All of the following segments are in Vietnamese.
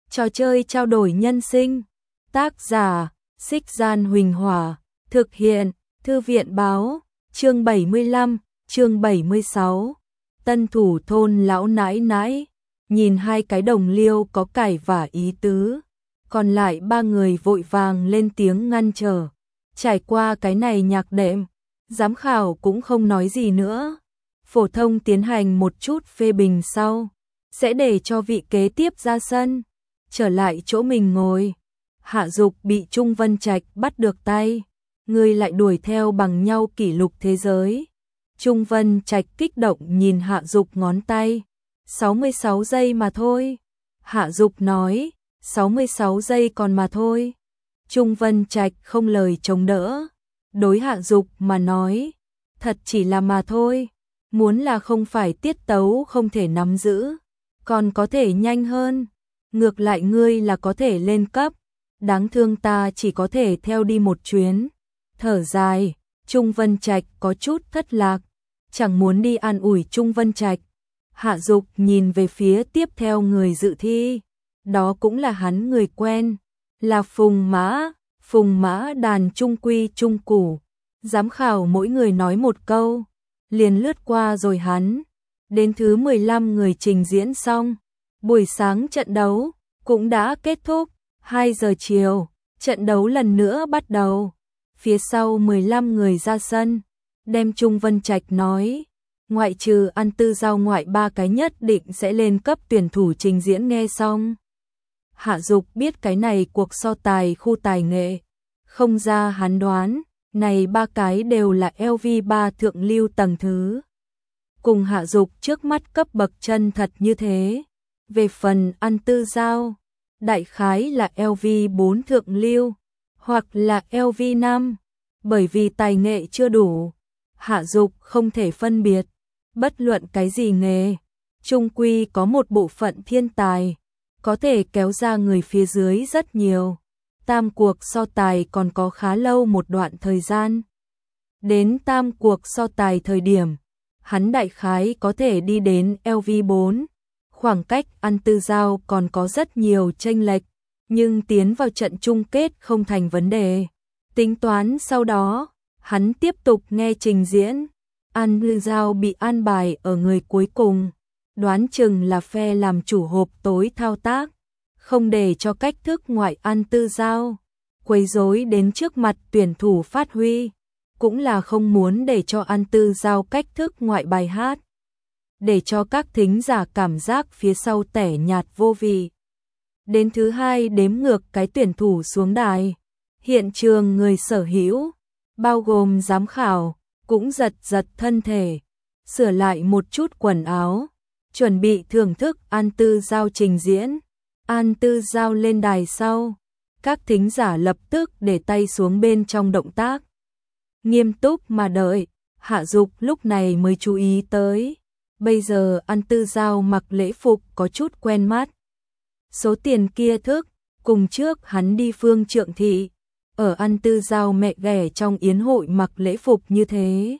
Trò chơi trao đổi nhân sinh. Tác giả: Xích Gian Huỳnh Hỏa. Thực hiện: Thư viện báo. Chương 75, chương 76. Tân thủ thôn lão nãi nãi. Nhìn hai cái đồng liêu có cải và ý tứ. Còn lại ba người vội vàng lên tiếng ngăn trở. Trải qua cái này nhạc đệm, giám khảo cũng không nói gì nữa. Phổ thông tiến hành một chút phê bình sau, sẽ để cho vị kế tiếp ra sân, trở lại chỗ mình ngồi. Hạ Dục bị Trung Vân Trạch bắt được tay, người lại đuổi theo bằng nhau kỷ lục thế giới. Trung Vân Trạch kích động nhìn Hạ Dục ngón tay. 66 giây mà thôi. Hạ Dục nói, 66 giây còn mà thôi. Trung Vân Trạch không lời chống đỡ. Đối Hạ Dục mà nói, thật chỉ là mà thôi. Muốn là không phải tiết tấu không thể nắm giữ, còn có thể nhanh hơn. Ngược lại ngươi là có thể lên cấp. Đáng thương ta chỉ có thể theo đi một chuyến. Thở dài, Trung Vân Trạch có chút thất lạc. Chẳng muốn đi an ủi Trung Vân Trạch. Hạ Dục nhìn về phía tiếp theo người dự thi. Đó cũng là hắn người quen, là Phùng Mã đàn trung quy trung củ. Giám khảo mỗi người nói một câu, liền lướt qua rồi hắn. Đến thứ 15 người trình diễn xong, buổi sáng trận đấu cũng đã kết thúc. 2 giờ chiều, trận đấu lần nữa bắt đầu. Phía sau 15 người ra sân, đem Trung Vân Trạch nói, ngoại trừ An Tư Giao ngoại ba cái nhất định sẽ lên cấp tuyển thủ trình diễn. Nghe xong, Hạ Dục biết cái này cuộc so tài khu tài nghệ, không ra hắn đoán, này ba cái đều là LV3 thượng lưu tầng thứ. Cùng Hạ Dục trước mắt cấp bậc chân thật như thế. Về phần An Tư Giao, đại khái là LV4 thượng lưu, hoặc là LV5, bởi vì tài nghệ chưa đủ. Hạ Dục không thể phân biệt, bất luận cái gì nghề, chung quy có một bộ phận thiên tài, có thể kéo ra người phía dưới rất nhiều. Tam cuộc so tài còn có khá lâu một đoạn thời gian. Đến tam cuộc so tài thời điểm, hắn đại khái có thể đi đến LV4. Khoảng cách An Tư Giao còn có rất nhiều chênh lệch, nhưng tiến vào trận chung kết không thành vấn đề. Tính toán sau đó, hắn tiếp tục nghe trình diễn. An Tư Giao bị an bài ở người cuối cùng, đoán chừng là phe làm chủ hộp tối thao tác, không để cho cách thức ngoại An Tư Giao quấy rối đến trước mặt tuyển thủ phát huy, cũng là không muốn để cho An Tư Giao cách thức ngoại bài hát, để cho các thính giả cảm giác phía sau tẻ nhạt vô vị. Đến thứ 2 đếm ngược cái tuyển thủ xuống đài, hiện trường người sở hữu, bao gồm giám khảo, cũng giật giật thân thể, sửa lại một chút quần áo, chuẩn bị thưởng thức An Tư Giao trình diễn. An Tư Giao lên đài sau, các thính giả lập tức để tay xuống bên trong động tác, nghiêm túc mà đợi. Hạ Dục lúc này mới chú ý tới, bây giờ An Tư Giao mặc lễ phục có chút quen mắt. Số tiền kia thức, cùng trước hắn đi Phương Trượng Thị, ở An Tư Giao mẹ ghẻ trong yến hội mặc lễ phục như thế.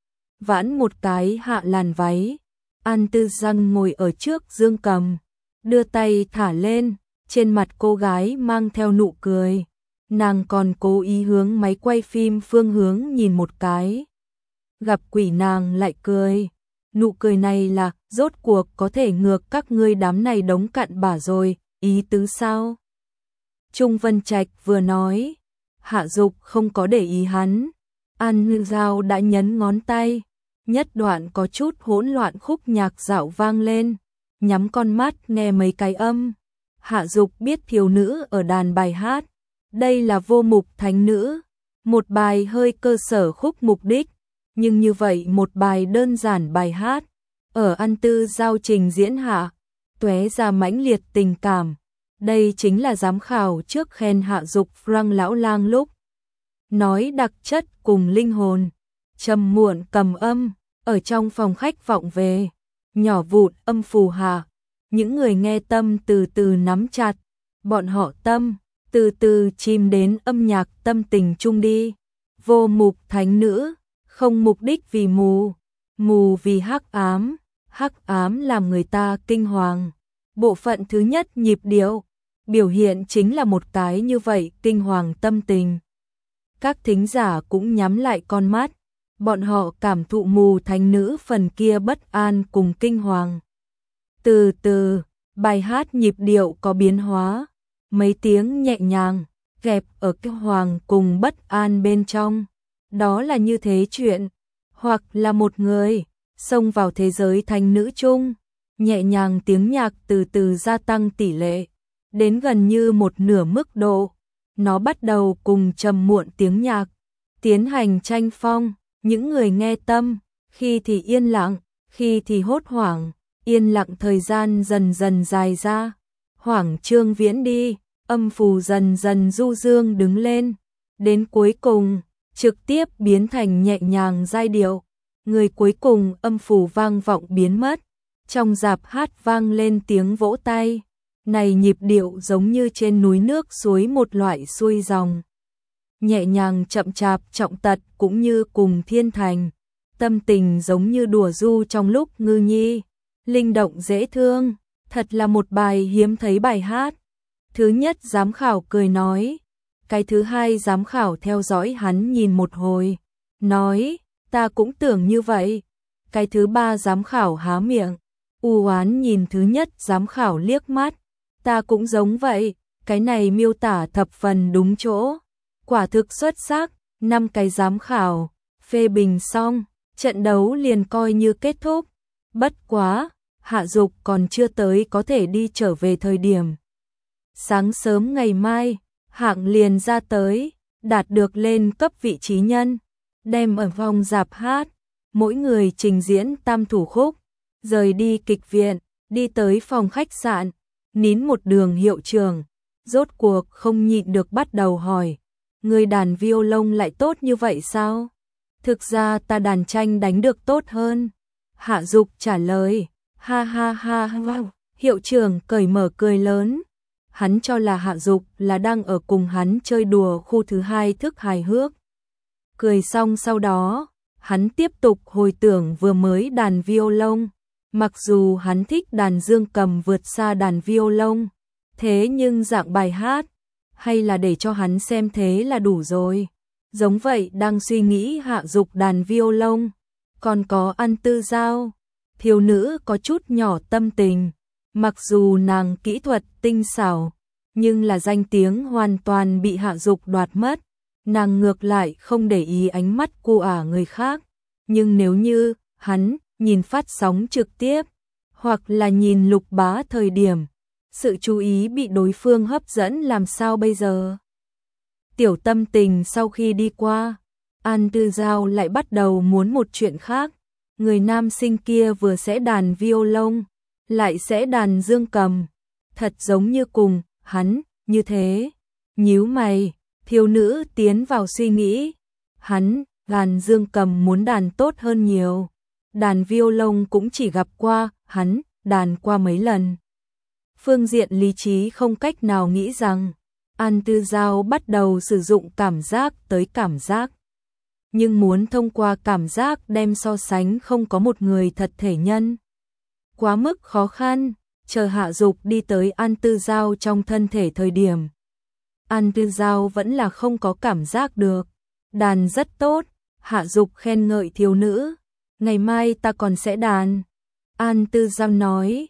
Vãn một cái hạ làn váy, An Tư Giao ngồi ở trước dương cầm, đưa tay thả lên, trên mặt cô gái mang theo nụ cười. Nàng còn cố ý hướng máy quay phim phương hướng nhìn một cái. Gặp quỷ nàng lại cười. Nụ cười này là, rốt cuộc có thể ngược các ngươi đám này đống cặn bã rồi, ý tứ sao? Trung Vân Trạch vừa nói, Hạ Dục không có để ý hắn. An Tư Giao đã nhấn ngón tay, nhất đoạn có chút hỗn loạn khúc nhạc dạo vang lên, nhắm con mắt nghe mấy cái âm. Hạ Dục biết thiếu nữ ở đàn bài hát, đây là Vô Mục Thánh Nữ, một bài hơi cơ sở khúc mục đích, nhưng như vậy một bài đơn giản bài hát, ở An Tư Giao trình diễn hạ, tóe ra mãnh liệt tình cảm. Đây chính là giám khảo trước khen Hạ Dục Frank lão lang lúc nói đặc chất cùng linh hồn. Trầm muộn cầm âm, ở trong phòng khách vọng về, nhỏ vụn âm phù hạ, những người nghe tâm từ từ nắm chặt, bọn họ tâm từ từ chìm đến âm nhạc tâm tình chung đi. Vô Mục Thánh Nữ, không mục đích vì mù, mù vì hắc ám làm người ta kinh hoàng. Bộ phận thứ nhất nhịp điệu, biểu hiện chính là một cái như vậy kinh hoàng tâm tình. Các thính giả cũng nhắm lại con mắt, bọn họ cảm thụ mù thánh nữ phần kia bất an cùng kinh hoàng. Từ từ, bài hát nhịp điệu có biến hóa, mấy tiếng nhẹ nhàng, ghép ở cái hoàng cùng bất an bên trong. Đó là như thế chuyện, hoặc là một người xông vào thế giới thánh nữ chung, nhẹ nhàng tiếng nhạc từ từ gia tăng tỷ lệ, đến gần như một nửa mức độ. Nó bắt đầu cùng trầm muộn tiếng nhạc, tiến hành tranh phong, những người nghe tâm, khi thì yên lặng, khi thì hốt hoảng, yên lặng thời gian dần dần dài ra, hoảng trương viễn đi, âm phù dần dần du dương đứng lên, đến cuối cùng, trực tiếp biến thành nhẹ nhàng giai điệu, người cuối cùng âm phù vang vọng biến mất, trong dạp hát vang lên tiếng vỗ tay. Này nhịp điệu giống như trên núi nước suối một loại xuôi dòng. Nhẹ nhàng chậm chạp trọng tật cũng như cùng thiên thành. Tâm tình giống như đùa du trong lúc ngư nhi. Linh động dễ thương, thật là một bài hiếm thấy bài hát. Thứ nhất giám khảo cười nói. Cái thứ hai giám khảo theo dõi hắn nhìn một hồi. Nói, ta cũng tưởng như vậy. Cái thứ ba giám khảo há miệng. U oán nhìn thứ nhất giám khảo liếc mắt. Ta cũng giống vậy, cái này miêu tả thập phần đúng chỗ. Quả thực xuất sắc, 5 cái giám khảo, phê bình xong, trận đấu liền coi như kết thúc. Bất quá, Hạ Dục còn chưa tới có thể đi trở về thời điểm. Sáng sớm ngày mai, hạng liền ra tới, đạt được lên cấp vị trí nhân, đem ở vòng dạp hát, mỗi người trình diễn tam thủ khúc, rời đi kịch viện, đi tới phòng khách sạn. Nín một đường hiệu trưởng, rốt cuộc không nhịn được bắt đầu hỏi, người đàn violon lại tốt như vậy sao? Thực ra ta đàn tranh đánh được tốt hơn. Hạ Dục trả lời, ha ha ha wow. Hiệu trưởng cởi mở cười lớn. Hắn cho là Hạ Dục là đang ở cùng hắn chơi đùa khu thứ hai thức hài hước. Cười xong sau đó, hắn tiếp tục hồi tưởng vừa mới đàn violon. Mặc dù hắn thích đàn dương cầm vượt xa đàn violon, thế nhưng dạng bài hát, hay là để cho hắn xem thế là đủ rồi. Giống vậy đang suy nghĩ Hạ Dục đàn violon, còn có An Tư Giao, thiếu nữ có chút nhỏ tâm tình. Mặc dù nàng kỹ thuật tinh xảo, nhưng là danh tiếng hoàn toàn bị Hạ Dục đoạt mất. Nàng ngược lại không để ý ánh mắt của người khác. Nhưng nếu như hắn nhìn phát sóng trực tiếp, hoặc là nhìn Lục Bá thời điểm, sự chú ý bị đối phương hấp dẫn làm sao bây giờ? Tiểu tâm tình sau khi đi qua, An Tư Giao lại bắt đầu muốn một chuyện khác. Người nam sinh kia vừa sẽ đàn violon, lại sẽ đàn dương cầm, thật giống như cùng hắn, như thế. Nhíu mày, thiếu nữ tiến vào suy nghĩ, hắn đàn dương cầm muốn đàn tốt hơn nhiều. Đàn violon cũng chỉ gặp qua, hắn đàn qua mấy lần. Phương diện lý trí không cách nào nghĩ rằng An Tư Giao bắt đầu sử dụng cảm giác tới cảm giác. Nhưng muốn thông qua cảm giác đem so sánh không có một người thật thể nhân. Quá mức khó khăn, chờ Hạ Dục đi tới An Tư Giao trong thân thể thời điểm. An Tư Giao vẫn là không có cảm giác được. Đàn rất tốt, Hạ Dục khen ngợi thiếu nữ. Ngày mai ta còn sẽ đàn. An Tư Giao nói,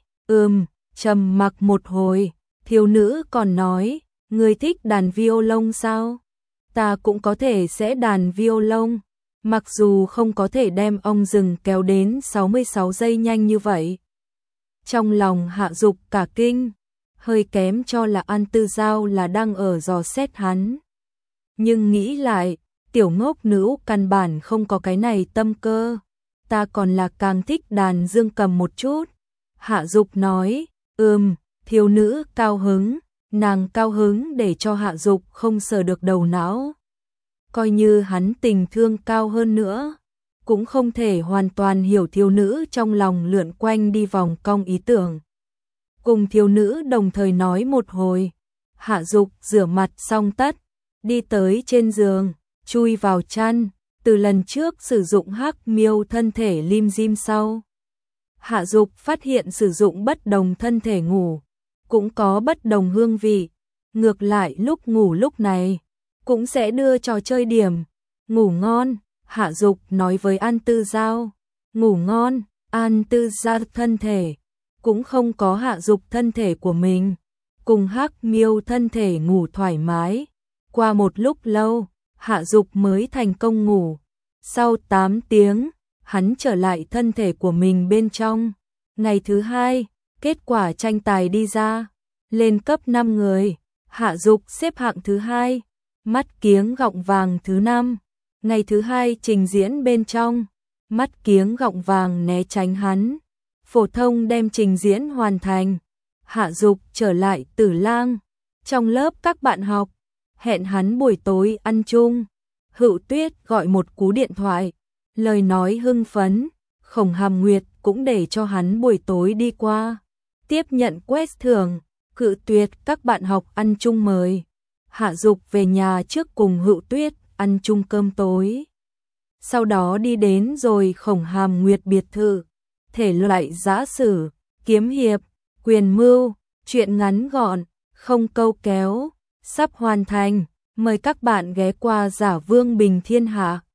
trầm mặc một hồi, thiếu nữ còn nói, người thích đàn violon sao? Ta cũng có thể sẽ đàn violon, mặc dù không có thể đem ong rừng kéo đến 66 giây nhanh như vậy. Trong lòng Hạ Dục cả kinh, hơi kém cho là An Tư Giao là đang ở dò xét hắn. Nhưng nghĩ lại, tiểu ngốc nữ căn bản không có cái này tâm cơ. Ta còn là càng thích đàn dương cầm một chút. Hạ Dục nói, thiếu nữ cao hứng, nàng cao hứng để cho Hạ Dục không sờ được đầu não. Coi như hắn tình thương cao hơn nữa, cũng không thể hoàn toàn hiểu thiếu nữ trong lòng lượn quanh đi vòng cong ý tưởng. Cùng thiếu nữ đồng thời nói một hồi, Hạ Dục rửa mặt xong tất, đi tới trên giường, chui vào chăn. Từ lần trước sử dụng hắc miêu thân thể lim dim sau, Hạ Dục phát hiện sử dụng bất đồng thân thể ngủ, cũng có bất đồng hương vị. Ngược lại lúc ngủ lúc này, cũng sẽ đưa trò chơi điểm. Ngủ ngon, Hạ Dục nói với An Tư Giao. Ngủ ngon, An Tư Giao thân thể, cũng không có Hạ Dục thân thể của mình. Cùng Hắc Miêu thân thể ngủ thoải mái. Qua một lúc lâu, Hạ Dục mới thành công ngủ. Sau 8 tiếng, hắn trở lại thân thể của mình bên trong. Ngày thứ 2, kết quả tranh tài đi ra. Lên cấp 5 người, Hạ Dục xếp hạng thứ 2, Mắt Kiếng Gọng Vàng thứ 5. Ngày thứ 2 trình diễn bên trong, Mắt Kiếng Gọng Vàng né tránh hắn. Phổ thông đem trình diễn hoàn thành. Hạ Dục trở lại Tử Lang. Trong lớp các bạn học, hẹn hắn buổi tối ăn chung. Hựu Tuyết gọi một cú điện thoại, lời nói hưng phấn. Khổng Hàm Nguyệt cũng để cho hắn buổi tối đi qua, tiếp nhận quest thưởng, cự tuyệt các bạn học ăn chung mời. Hạ Dục về nhà trước cùng Hựu Tuyết ăn chung cơm tối. Sau đó đi đến rồi Khổng Hàm Nguyệt biệt thự, thể loại giã sử, kiếm hiệp, quyền mưu, truyện ngắn gọn, không câu kéo, sắp hoàn thành. Mời các bạn ghé qua Giả Vương Bình Thiên Hạ.